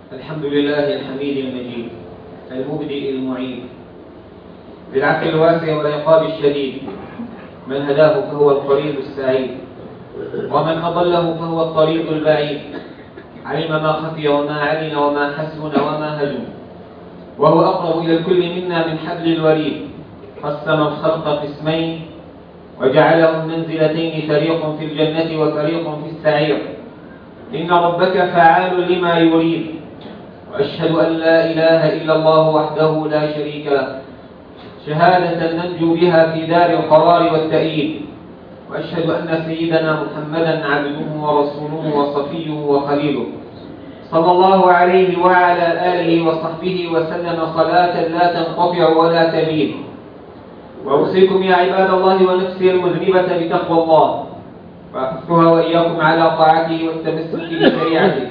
الحمد لله الحميد المجيد المبدئ المعيد بالعفو الواسع والعقاب الشديد. من هداه فهو الطريق السعيد، ومن أضله فهو الطريق البعيد. علم ما خفي وما علن وما حسن وما هجم، وهو أقرب إلى الكل منا من حبل الوريد. قسم الخلق قسمين وجعلهم منزلتين، فريق في الجنة وفريق في السعير. إن ربك فعال لما يريد. وأشهد أن لا إله إلا الله وحده لا شريك له، شهادة ننجو بها في دار القرار والتأييد. وأشهد أن سيدنا محمدا عبده ورسوله وصفيه وخليله، صلى الله عليه وعلى آله وصحبه وسلم صلاة لا تنقطع ولا تبيد. وأوصيكم يا عباد الله ونفسي المذنبة بتقوى الله، وأحثها وإياكم على طاعته والتمسك بشريعته.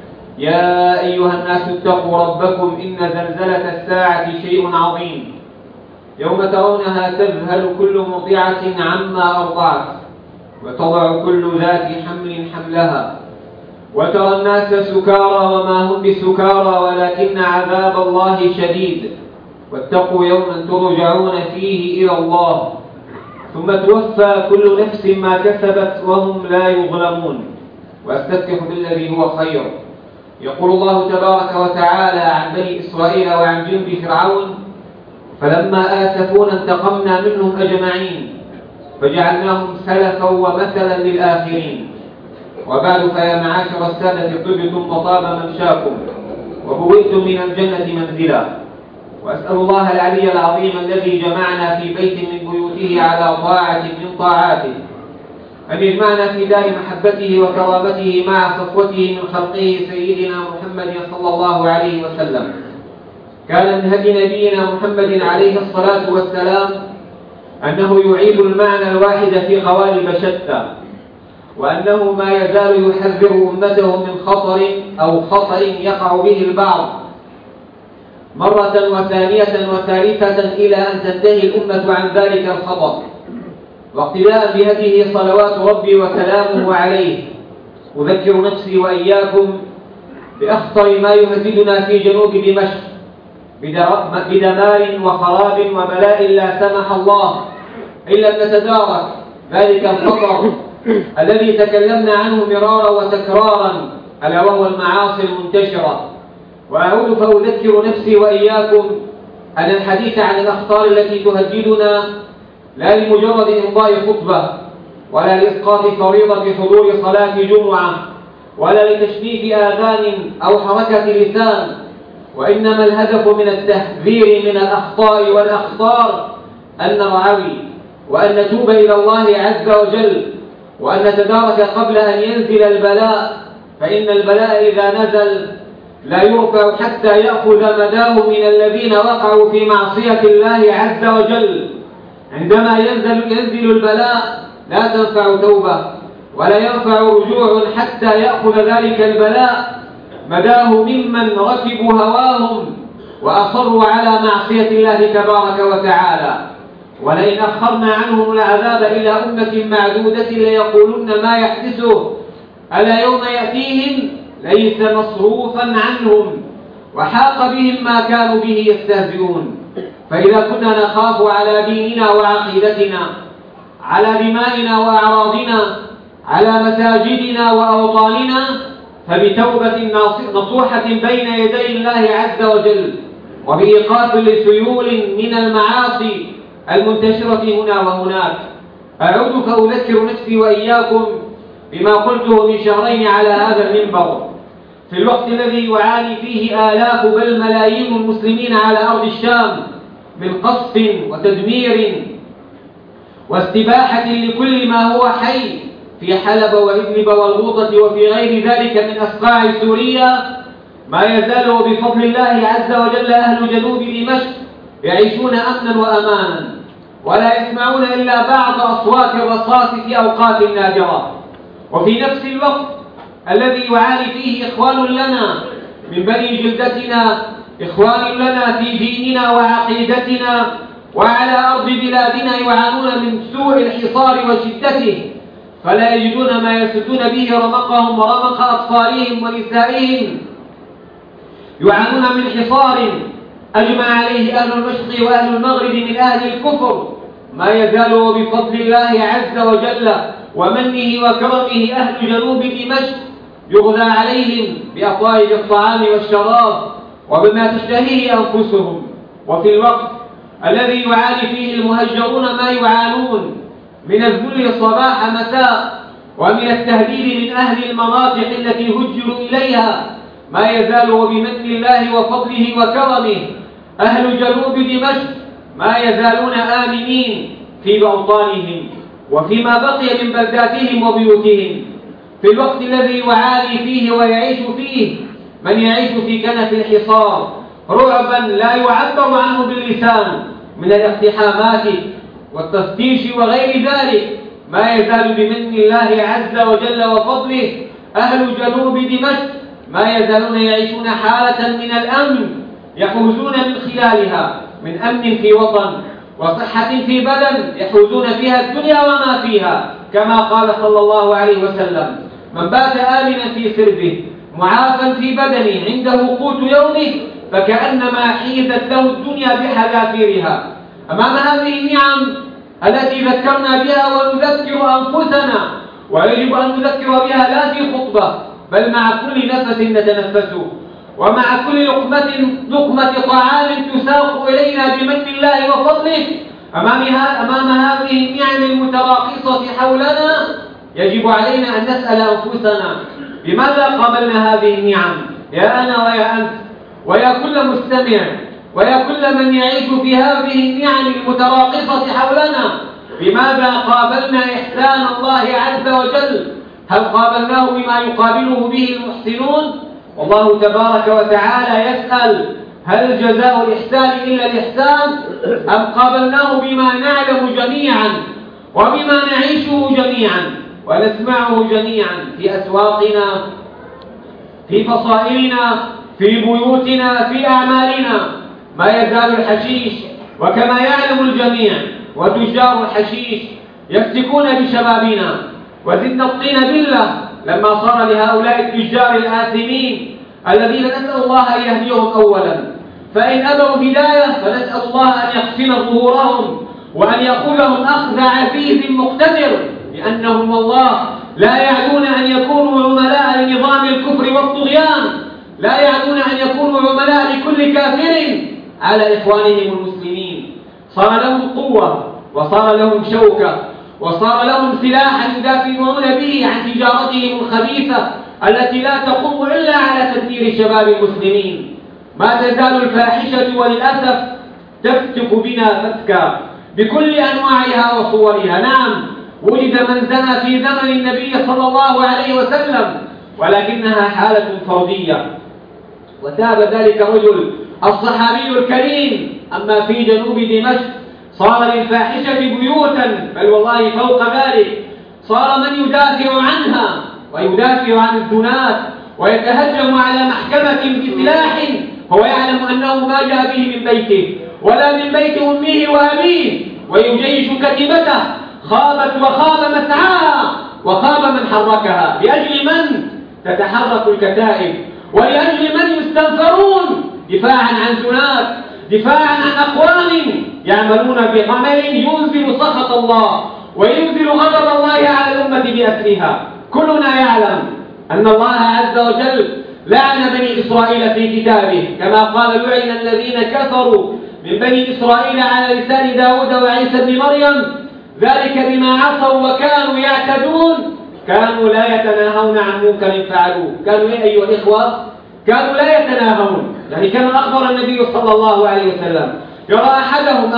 يا أيها الناس اتقوا ربكم، إن زلزلة الساعة شيء عظيم. يوم ترونها تذهل كل مرضعة عما أرضعت، وتضع كل ذات حمل حملها، وترى الناس سكارى وما هم بسكارى ولكن عذاب الله شديد. واتقوا يوما ترجعون فيه إلى الله، ثم توفى كل نفس ما كسبت وهم لا يظلمون. وأستفتح بالذي هو خير. يقول الله تبارك وتعالى عن بني إسرائيل وعن جند فرعون: فلما آسفونا انتقمنا منهم أجمعين فجعلناهم سلفا ومثلا للآخرين. وبعد، فيا معاشر السادة، طبتم وطاب ممشاكم وبوئتم من الجنة منزلا. وأسأل الله العلي العظيم الذي جمعنا في بيت من بيوته على طاعة من طاعاته أن يجمعنا في دار محبته وكرامته مع صفوته من خلقه سيدنا محمد صلى الله عليه وسلم. كان من هدي نبينا محمد عليه الصلاة والسلام أنه يعيد المعنى الواحد في قوالب شتى، وأنه ما يزال يحذر أمته من خطر يقع به البعض مرة وثانية وثالثة إلى أن تنتهي الأمة عن ذلك الخطر. واقتداء بهديه صلوات ربي وسلامه عليه، أذكر نفسي وإياكم بأخطر ما يهددنا في جنوب دمشق بدمار وخراب وبلاء لا سمح الله إلا أن نتدارك ذلك الخطر الذي تكلمنا عنه مرارا وتكرارا، ألا وهو المعاصي المنتشرة. وأعود فأذكر نفسي وإياكم أن الحديث عن الأخطار التي تهددنا لا لمجرد إمضاء خطبة، ولا لإسقاط فريضة حضور صلاة جمعة، ولا لتشبيك آذان أو حركة لسان، وإنما الهدف من التحذير من الأخطاء والأخطار أن نرعوي وأن نتوب إلى الله عز وجل، وأن نتدارك قبل أن ينزل البلاء. فإن البلاء إذا نزل لا يرفع حتى يأخذ مداه من الذين وقعوا في معصية الله عز وجل. عندما ينزل البلاء لا تنفع توبة ولا ينفع رجوع حتى يأخذ ذلك البلاء مداه ممن ركبوا هواهم وأصروا على معصية الله تبارك وتعالى. ولئن أخرنا عنهم العذاب إلى أمة معدودة ليقولن ما يحدثه، ألا يوم يأتيهم ليس مصروفا عنهم وحاق بهم ما كانوا به يستهزئون. فإذا كنا نخاف على ديننا وعقيدتنا، على دمائنا وأعراضنا، على مساجدنا وأوطاننا، فبتوبة نصوحة بين يدي الله عز وجل، وبإيقاف لسيول من المعاصي المنتشرة هنا وهناك. أعود فأذكر نفسي وإياكم بما قلته من شهرين على هذا المنبر، في الوقت الذي يعاني فيه آلاف بل ملايين المسلمين على أرض الشام من قصف وتدمير واستباحة لكل ما هو حي في حلب وإدلب والغوطة وفي غير ذلك من أصقاع سوريا. ما يزال بفضل الله عز وجل أهل جنوب دمشق يعيشون أمنا وأمانا، ولا يسمعون إلا بعض أصوات الرصاص في أوقات نادرة. وفي نفس الوقت الذي يعاني فيه إخوان لنا من بني جلدتنا، إخوان لنا في ديننا وعقيدتنا وعلى أرض بلادنا، يعانون من سوء الحصار وشدته، فلا يجدون ما يسدون به رمقهم ورمق أطفالهم ونسائهم يعانون من حصار أجمع عليه أهل المشرق وأهل المغرب من أهل الكفر، ما يزال بفضل الله عز وجل ومنه وكرمه أهل جنوب دمشق يغذى عليهم بأطايب الطعام والشراب وبما تشتهيه أنفسهم. وفي الوقت الذي يعاني فيه المهجرون ما يعانون من الذل صباح مساء ومن التهديد من أهل المناطق التي هجروا إليها، ما يزال وبمن الله وفضله وكرمه أهل جنوب دمشق ما يزالون آمنين في أوطانهم وفيما بقي من بلداتهم وبيوتهم، في الوقت الذي يعاني فيه ويعيش فيه من يعيش في كنف الحصار رعبا لا يعبر عنه باللسان من الاقتحامات والتفتيش وغير ذلك. ما يزال بمن الله عز وجل وفضله أهل جنوب دمشق ما يزالون يعيشون حالة من الأمن يحوزون من خلالها من أمن في وطن وصحة في بدن يحوزون فيها الدنيا وما فيها، كما قال صلى الله عليه وسلم: من بات آمنا في سربه معافا في بدنه عنده قوت يومه فكأنما حيزت له الدنيا بحذافيرها. أمام هذه النعم التي ذكرنا بها ونذكر أنفسنا، ويجب أن نذكر بها لا في خطبة بل مع كل نفس نتنفسه ومع كل لقمة طعام تساق إلينا بمن الله وفضله، أمام هذه النعم المتراقصة حولنا يجب علينا أن نسأل أنفسنا: بماذا قابلنا هذه النعم؟ يا أنا ويا أنت ويا كل مستمع ويا كل من يعيش في هذه النعم المتراقصة حولنا، بماذا قابلنا إحسان الله عز وجل؟ هل قابلناه بما يقابله به المحسنون؟ والله تبارك وتعالى يسأل: هل جزاء الإحسان إلا الإحسان؟ أم قابلناه بما نعلم جميعا وبما نعيشه جميعا ونسمعه جميعا في أسواقنا، في فصائلنا، في بيوتنا، في أعمالنا؟ ما يزال الحشيش وكما يعلم الجميع وتجار الحشيش يفتكون بشبابنا، وزدنا الطين بالله لما صار لهؤلاء التجار الآثمين الذين نسأل الله أن يهديهم أولا، فإن أبوا هداية فنسأل الله أن يقسم ظهورهم وأن يقولهم أخذ عزيز مقتدر، لأنهم والله لا يعدون أن يكونوا عملاء لنظام الكفر والطغيان، لا يعدون أن يكونوا عملاء لكل كافر على إخوانهم المسلمين. صار لهم قوة وصار لهم شوكة وصار لهم سلاحا يدافعون به عن تجارتهم الخبيثة التي لا تقوم إلا على تدمير شباب المسلمين. ما تزال الفاحشة وللأسف تفتك بنا فتكا بكل أنواعها وصورها. نعم، وجد من زنى في زمن النبي صلى الله عليه وسلم، ولكنها حالة فردية وتاب ذلك الرجل الصحابي الكريم. أما في جنوب دمشق صار للفاحشة بيوتا، بل والله فوق ذلك صار من يدافع عنها ويدافع عن الزنات ويتهجم على محكمة بسلاح هو يعلم أنه ما جاء به من بيته ولا من بيت أمه وأبيه، ويجيش كتيبته. خابت وخاب مسعاها وخاب من حركها. لأجل من تتحرك الكتائب؟ ولأجل من يستنفرون دفاعا عن زنات، دفاعا عن أقوام يعملون بعمل ينزل سخط الله وينزل غضب الله على الأمة بأسرها. كلنا يعلم أن الله عز وجل لعن بني إسرائيل في كتابه، كما قال: لعن الذين كفروا من بني إسرائيل على لسان داود وعيسى بن مريم ذلك بما عصوا وكانوا يعتدون كانوا لا يتناهون عن منكر فعلوه. كانوا أيها الإخوة كانوا لا يتناهون، يعني كما أخبر النبي صلى الله عليه وسلم: يرى أحدهم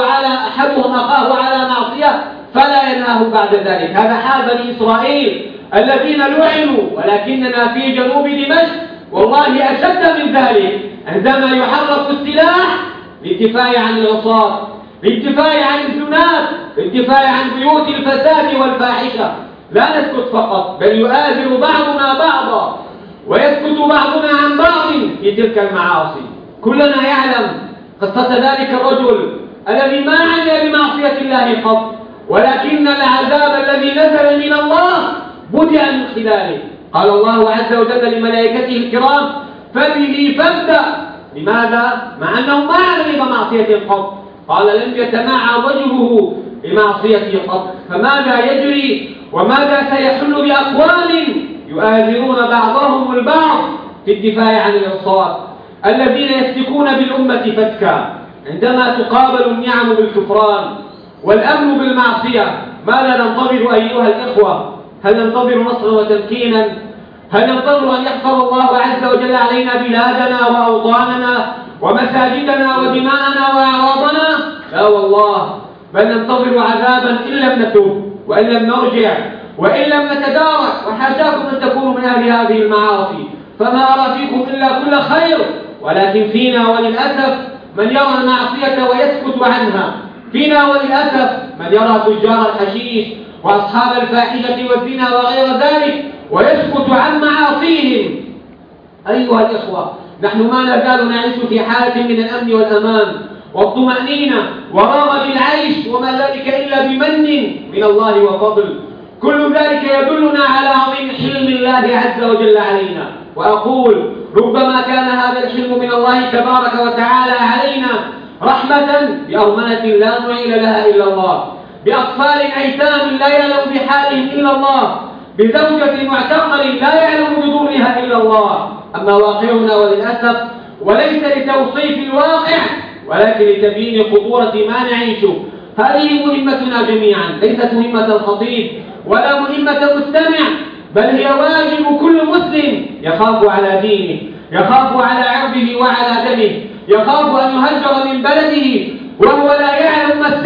أخاه على معصية فلا ينهاه بعد ذلك. هذا حال بني إسرائيل الذين لعنوا، ولكننا في جنوب دمشق والله أشد من ذلك، عندما يحرك السلاح للدفاع عن العصاة، للدفاع عن الزنات، للدفاع عن بيوت الفساد والفاحشة. لا نسكت فقط، بل يؤازر بعضنا بعضا ويسكت بعضنا عن بعض في تلك المعاصي. كلنا يعلم قصة ذلك الرجل الذي ما عمل بمعصية الله قط، ولكن العذاب الذي نزل من الله بدأ من خلاله. قال الله عز وجل لملائكته الكرام: فبه فابدأ. لماذا؟ مع أنه ما عمل بمعصية قط، قال لم يتمعن وجهه بمعصية قط. فماذا يجري وماذا سيحل بأقوام يؤازرون بعضهم البعض في الدفاع عن العصاة الذين يسلكون بالأمة فتكا؟ عندما تقابل النعم بالكفران والأمن بالمعصية ماذا ننتظر أيها الإخوة؟ هل ننتظر نصرا وتمكينا؟ هل ننتظر أن يحفظ الله عز وجل علينا بلادنا وأوطاننا ومساجدنا ودماءنا وأعراضنا؟ لا والله، بل ننتظر عذابا إن لم نتوب وإن لم نرجع وإن لم نتدارك، وحاشاكم أن تكونوا من أهل هذه المعاصي، فما أرى فيكم إلا كل خير، ولكن فينا وللأسف من يرى المعصية ويسكت عنها، فينا وللأسف من يرى تجار الحشيش وأصحاب الفاحشة والزنا وغير ذلك ويسكت عن معاصيهم. أيها الإخوة، نحن ما نزال نعيش في حالة من الأمن والأمان والطمأنينة ورغد العيش، وما ذلك إلا بمن من الله وفضل. كل ذلك يدلنا على عظيم حلم الله عز وجل علينا. وأقول ربما كان هذا الحلم من الله تبارك وتعالى علينا رحمة بأرملة لا معين لها إلا الله، بأطفال أيتام لا يعلم بحالهم إلا الله، بزوجة معتقل لا يعلم بضرها إلا الله. أما واقعنا وللأسف، وليس لتوصيف الواقع ولكن لتبيين خطورة ما نعيشه، هذه مهمتنا جميعا، ليست مهمة الخطيب ولا مهمة المستمع، بل هي واجب كل مسلم يخاف على دينه، يخاف على عرضه وعلى دمه، يخاف أن يهجر من بلده وهو لا يعلم ما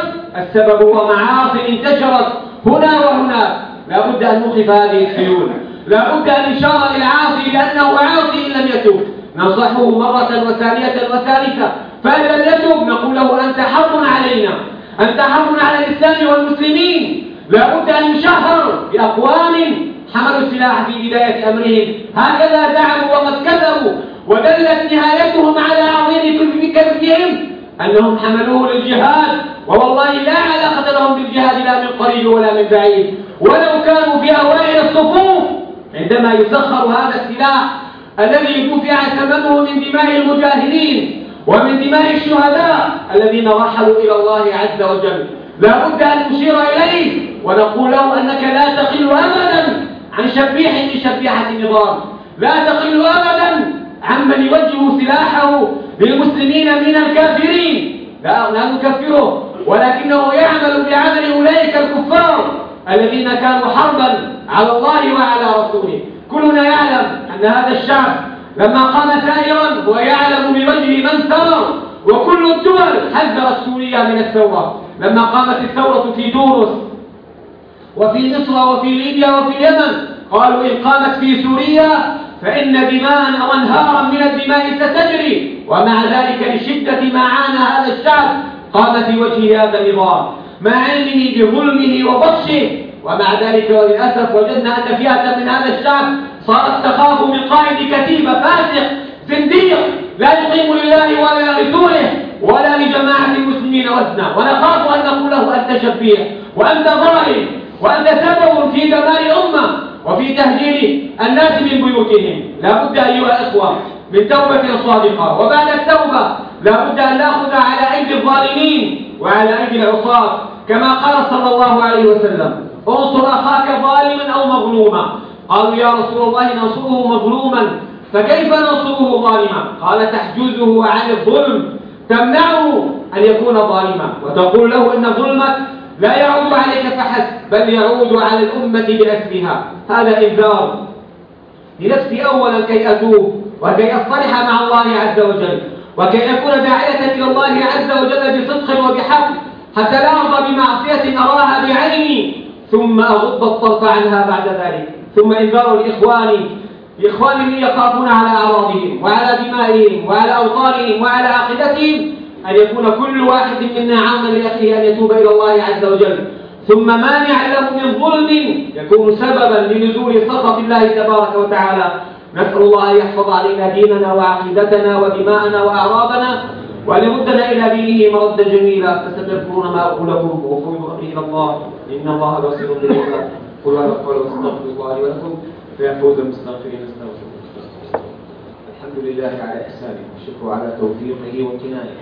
السبب هو معاصي انتشرت هنا وهناك. لا بد أن نوقف هذه الحلول، لا بد أن نشار للعاصي لأنه عاصي إن لم يتوب، ننصحه مرة وثانية وثالثة، فإن لم يتوب نقول له أنت حق علينا، أنت حق على الإسلام والمسلمين. لا بد أن يشهر بأقوام حملوا السلاح في بداية أمرهم، هكذا زعموا وقد كذبوا، ودلت نهايتهم على عظيم كذبهم أنهم حملوه للجهاد، ووالله لا علاقة لهم بالجهاد لا من قريب ولا من بعيد، ولو كانوا في أوائل الصفوف عندما يسخر هذا السلاح الذي دفع ثمنه من دماء المجاهدين ومن دماء الشهداء الذين رحلوا إلى الله عز وجل. لا بد أن نشير إليه ونقول له أنك لا تقل أبدا عن شبيح من شبيحة النظام، لا تقل أبدا عمن يوجه سلاحه للمسلمين من الكافرين، لا نكفره، ولكنه يعمل بعمل أولئك الكفار الذين كانوا حربا على الله وعلى رسوله. كلنا يعلم أن هذا الشعب لما قام ثائرا ويعلم بوجه من ثار، وكل الدول حذرت سوريا من الثورة. لما قامت الثورة في تونس وفي مصر وفي ليبيا وفي اليمن قالوا إن قامت في سوريا فإن دماء وانهارا من الدماء ستجري، ومع ذلك لشدة ما عانى هذا الشعب قام في وجه هذا النظام مع علمه بظلمه وبطشه، ومع ذلك وللأسف وجدنا أن فئة من هذا الشعب صارت تخاف من قائد كتيبة فاسق زنديق لا يقيم لله ولا لرسوله ولا لجماعة المسلمين وزنا، ونخاف أن نقول له أنت شبيح وأنت ظالم وأنت سبب في دمار أمة وفي تهجير الناس من بيوتهم. لا بد أيها الأخوة من توبة صادقة، وبعد التوبة لا بد أن نأخذ على أيدي الظالمين وعلى أيدي العصاة، كما قال صلى الله عليه وسلم انصر أخاك ظالما أو مظلوما. قالوا يا رسول الله ننصره مظلوما فكيف ننصره ظالما؟ قال تحجزه عن الظلم، تمنعه أن يكون ظالما، وتقول له إن ظلمك لا يعود عليك فحسب بل يعود على الأمة بأسرها. هذا إنذار لنفسي أولا كي أتوب وكي أصطلح مع الله عز وجل وكي أكون داعية إلى الله عز وجل بصدق وبحق، حتى لا أرضى بمعصية أراها بعيني ثم أغض الطرف عنها بعد ذلك. ثم إنذار لإخواني يخافون على أعراضهم وعلى دمائهم وعلى أوطانهم وعلى عقيدتهم أن يكون كل واحد منا عاما لأخيه أن يتوب إلى الله عز وجل، ثم مانع له من ظلم يكون سببا لنزول سخط الله تبارك وتعالى. نسأل الله أن يحفظ علينا ديننا وعقيدتنا ودماءنا وأعراضنا، وأن يردنا إلى دينه مردا جميلا. فستذكرون ما أقول لكم وأفوض أمري إلى الله إن الله بصير بالعباد. قولوا هذا القول واستغفروا الله لي ولكم فيا فوز المستغفرين. استغفروا. الحمد لله على إحسانه والشكر على توفيقه وامتنانه،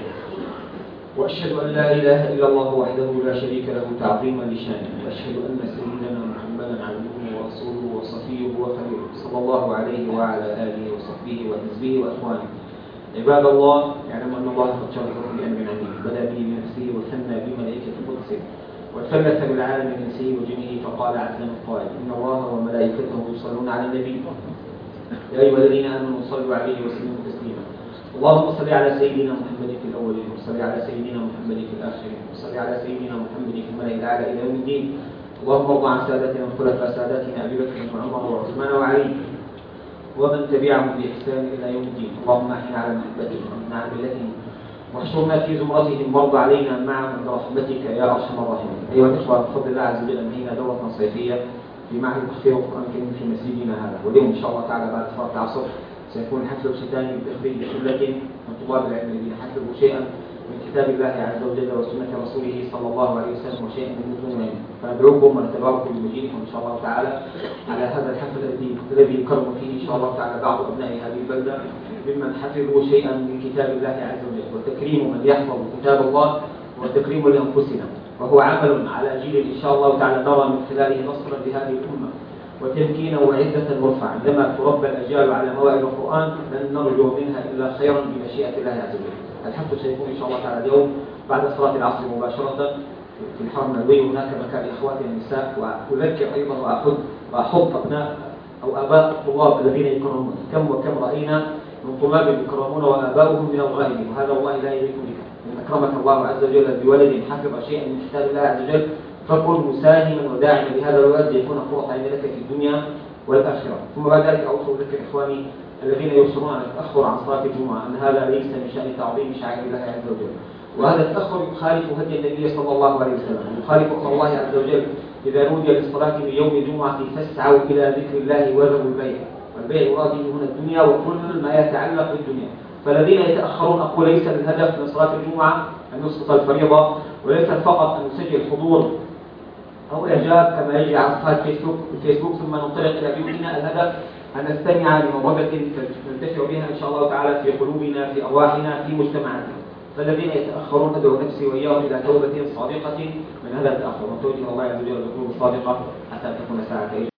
وأشهد أن لا إله إلا الله وحده لا شريك له تعظيما لشانه، وأشهد أن سيدنا محمدا عبده ورسوله وصفيه وخليله صلى الله عليه وعلى آله وصحبه وحزبه وإخوانه. عباد الله، اعلموا أن الله قد شرفكم بأمر عظيم، بدأ به بنفسه وثنى بملائكة قدسه وثلث بالعالم من انسه وجنه، فقال عز من قائل: إن الله وملائكته يصلون على النبي يا أيها الذين آمنوا صلوا عليه وسلموا تسليما. اللهم صل على سيدنا محمد في الأولين، وصل على سيدنا محمد في الآخرين، وصل على سيدنا محمد في الملأ الأعلى إلى يوم الدين. اللهم ارض عن سادتنا وخلفاء ساداتنا أبي بكر وعمر وعثمان وعلي ومن تبعهم بإحسان إلى يوم الدين. اللهم أحينا على محبتهم ومن على ملتهم واحشرنا في زمرتهم وارض علينا معهم برحمتك يا أرحم الراحمين. أيها الإخوة، بفضل الله عز وجل أنهينا دورة صيفية في معهد تحفيظ القرآن الكريم في مسجدنا هذا، واليوم إن شاء الله تعالى بعد صلاة العصر سيكون حفل ختامي بتخريج شلة من طلاب العلم الذين حفظوا شيئا من كتاب الله عز وجل وسنة رسوله صلى الله عليه وسلم وشيئا من متونهم، فندعوكم ونتبارك بمجيئكم إن شاء الله تعالى على هذا الحفل الذي يكرم فيه إن شاء الله تعالى بعض أبناء هذه البلدة ممن حفظوا شيئا من كتاب الله عز وجل، وتكريم من يحفظ كتاب الله وتكريم لأنفسنا، وهو عمل على جيل إن شاء الله تعالى نرى من خلاله نصرا لهذه الأمة وتمكينا وعزة مرفعا. عندما تربى الأجيال على موائد القرآن لن نرجو منها إلا خيرا بمشيئة الله عز وجل. الحفل سيكون إن شاء الله تعالى اليوم بعد صلاة العصر مباشرة في الحرم النبوي، هناك مكان لإخواتنا النساء. وأذكر أيضا وأحض أبناء أو آباء الطلاب الذين يكرمون، كم وكم رأينا من طلاب يكرمون وآباؤهم من الغائبين، وهذا والله لا يليق بك. إن أكرمك الله عز وجل بولد حفظ شيئا من كتاب الله عز وجل فكن مساهما وداعما لهذا الولد ليكون قرة عين لك في الدنيا والآخرة. ثم بعد ذلك أود أذكر إخواني الذين يصرون على التأخر عن صلاة الجمعة أن هذا ليس من شأن تعظيم شعائر الله عز وجل، وهذا التأخر يخالف هدي النبي صلى الله عليه وسلم، يخالف أمر الله عز وجل إذا نودي للصلاة من يوم الجمعة فاسعوا إلى ذكر الله وذروا البيع، والبيع يراد هنا الدنيا وكل ما يتعلق بالدنيا. فالذين يتأخرون أقول ليس الهدف من صلاة الجمعة أن نسقط الفريضة، وليس فقط أن نسجل حضور أو إعجاب كما يجري على صفحات الفيسبوك ثم ننطلق إلى بيوتنا. الهدف أن نستمع لموعظة ننتفع بها إن شاء الله تعالى في قلوبنا في أرواحنا في مجتمعاتنا. فالذين يتأخرون أدعو نفسي وإياهم إلى توبة صادقة من هذا التأخر، وتوجه الله عز وجل بالقلوب الصادقة حتى تكون ساعة